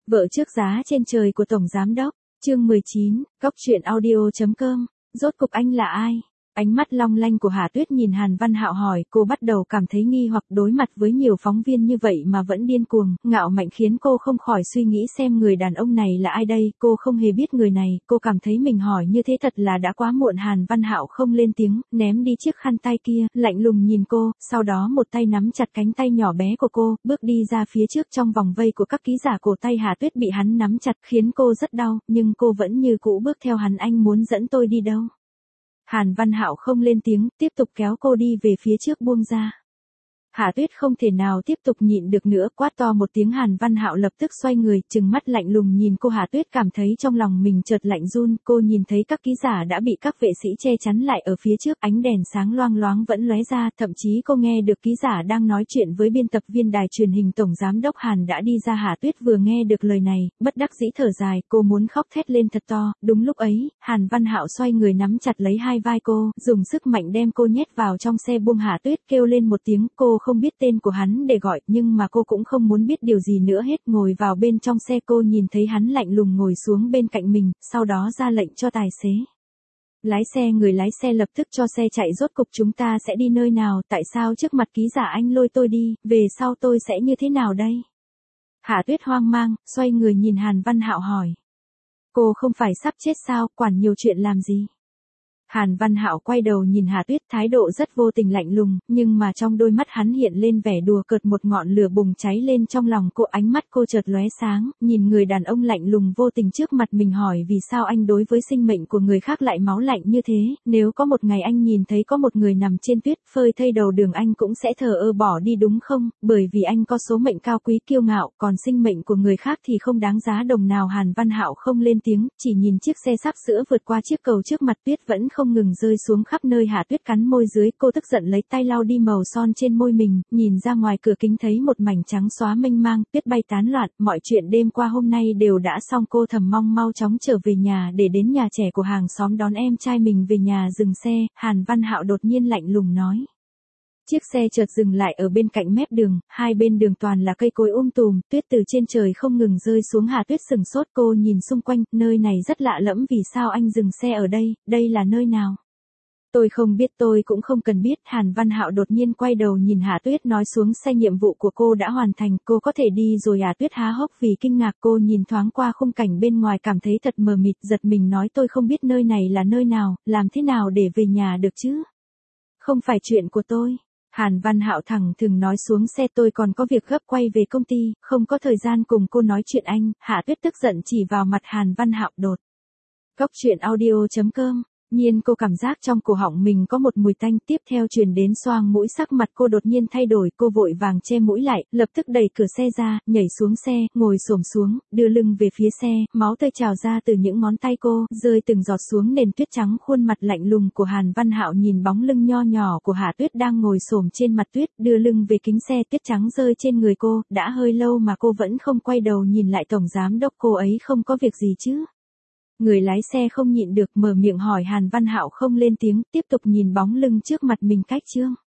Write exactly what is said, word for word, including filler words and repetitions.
Vợ trước giá trên trời của Tổng Giám Đốc, chương mười chín, Cóc truyện audio chấm com, rốt cục anh là ai? Ánh mắt long lanh của Hà Tuyết nhìn Hàn Văn Hạo hỏi, cô bắt đầu cảm thấy nghi hoặc đối mặt với nhiều phóng viên như vậy mà vẫn điên cuồng, ngạo mạnh khiến cô không khỏi suy nghĩ xem người đàn ông này là ai đây, cô không hề biết người này, cô cảm thấy mình hỏi như thế thật là đã quá muộn. Hàn Văn Hạo không lên tiếng, ném đi chiếc khăn tay kia, lạnh lùng nhìn cô, sau đó một tay nắm chặt cánh tay nhỏ bé của cô, bước đi ra phía trước trong vòng vây của các ký giả. Cổ tay Hà Tuyết bị hắn nắm chặt khiến cô rất đau, nhưng cô vẫn như cũ bước theo hắn. Anh muốn dẫn tôi đi đâu? Hàn Văn Hạo không lên tiếng, tiếp tục kéo cô đi về phía trước buông ra. Hà Tuyết không thể nào tiếp tục nhịn được nữa, quát to một tiếng. Hàn Văn Hạo lập tức xoay người, trừng mắt lạnh lùng nhìn cô. Hà Tuyết cảm thấy trong lòng mình chợt lạnh run, cô nhìn thấy các ký giả đã bị các vệ sĩ che chắn lại ở phía trước, ánh đèn sáng loang loáng vẫn lóe ra, thậm chí cô nghe được ký giả đang nói chuyện với biên tập viên đài truyền hình. Tổng Giám Đốc Hàn đã đi ra. Hà Tuyết vừa nghe được lời này, bất đắc dĩ thở dài, cô muốn khóc thét lên thật to. Đúng lúc ấy, Hàn Văn Hạo xoay người nắm chặt lấy hai vai cô, dùng sức mạnh đem cô nhét vào trong xe buông. Hà Tuyết kêu lên một tiếng, cô không biết tên của hắn để gọi, nhưng mà cô cũng không muốn biết điều gì nữa hết. Ngồi vào bên trong xe, cô nhìn thấy hắn lạnh lùng ngồi xuống bên cạnh mình, sau đó ra lệnh cho tài xế lái xe. Người lái xe lập tức cho xe chạy. Rốt cục chúng ta sẽ đi nơi nào? Tại sao trước mặt ký giả anh lôi tôi đi? Về sau tôi sẽ như thế nào đây? Hà Tuyết hoang mang, xoay người nhìn Hàn Văn Hạo hỏi. Cô không phải sắp chết sao, quản nhiều chuyện làm gì? Hàn Văn Hạo quay đầu nhìn Hà Tuyết, thái độ rất vô tình lạnh lùng, nhưng mà trong đôi mắt hắn hiện lên vẻ đùa cợt. Một ngọn lửa bùng cháy lên trong lòng cô, ánh mắt cô chợt lóe sáng, nhìn người đàn ông lạnh lùng vô tình trước mặt mình hỏi, vì sao anh đối với sinh mệnh của người khác lại máu lạnh như thế? Nếu có một ngày anh nhìn thấy có một người nằm trên tuyết phơi thây đầu đường, anh cũng sẽ thờ ơ bỏ đi đúng không? Bởi vì anh có số mệnh cao quý kiêu ngạo, còn sinh mệnh của người khác thì không đáng giá đồng nào. Hàn Văn Hạo không lên tiếng, chỉ nhìn chiếc xe sắp sửa vượt qua chiếc cầu trước mặt, tuyết vẫn không ngừng rơi xuống khắp nơi. Hà Tuyết cắn môi dưới, cô tức giận lấy tay lau đi màu son trên môi mình, nhìn ra ngoài cửa kính thấy một mảnh trắng xóa mênh mang, tuyết bay tán loạn. Mọi chuyện đêm qua hôm nay đều đã xong, cô thầm mong mau chóng trở về nhà để đến nhà trẻ của hàng xóm đón em trai mình về nhà. Dừng xe, Hàn Văn Hạo đột nhiên lạnh lùng nói. Chiếc xe chợt dừng lại ở bên cạnh mép đường, hai bên đường toàn là cây cối um tùm, tuyết từ trên trời không ngừng rơi xuống. Hà Tuyết sừng sốt, cô nhìn xung quanh, nơi này rất lạ lẫm, vì sao anh dừng xe ở đây, đây là nơi nào? Tôi không biết, tôi cũng không cần biết. Hàn Văn Hạo đột nhiên quay đầu nhìn Hà Tuyết nói, xuống xe, nhiệm vụ của cô đã hoàn thành, cô có thể đi rồi. Hà Tuyết há hốc vì kinh ngạc, cô nhìn thoáng qua khung cảnh bên ngoài cảm thấy thật mờ mịt, giật mình nói, tôi không biết nơi này là nơi nào, làm thế nào để về nhà được chứ? Không phải chuyện của tôi. Hàn Văn Hạo thẳng thừng nói, xuống xe, tôi còn có việc gấp, quay về công ty, không có thời gian cùng cô nói chuyện anh. Hà Tuyết tức giận chỉ vào mặt Hàn Văn Hạo đột. Cóc truyện audio chấm com. Nhiên cô cảm giác trong cổ họng mình có một mùi tanh, tiếp theo truyền đến xoang mũi. Sắc mặt cô đột nhiên thay đổi, cô vội vàng che mũi lại, lập tức đẩy cửa xe ra, nhảy xuống xe, ngồi xổm xuống, đưa lưng về phía xe, máu tươi trào ra từ những ngón tay cô, rơi từng giọt xuống nền tuyết trắng. Khuôn mặt lạnh lùng của Hàn Văn Hạo nhìn bóng lưng nho nhỏ của Hà Tuyết đang ngồi xổm trên mặt tuyết, đưa lưng về kính xe, tuyết trắng rơi trên người cô, đã hơi lâu mà cô vẫn không quay đầu nhìn lại. Tổng Giám Đốc, cô ấy không có việc gì chứ? Người lái xe không nhịn được mở miệng hỏi. Hàn Văn Hạo không lên tiếng, tiếp tục nhìn bóng lưng trước mặt mình. Cách chương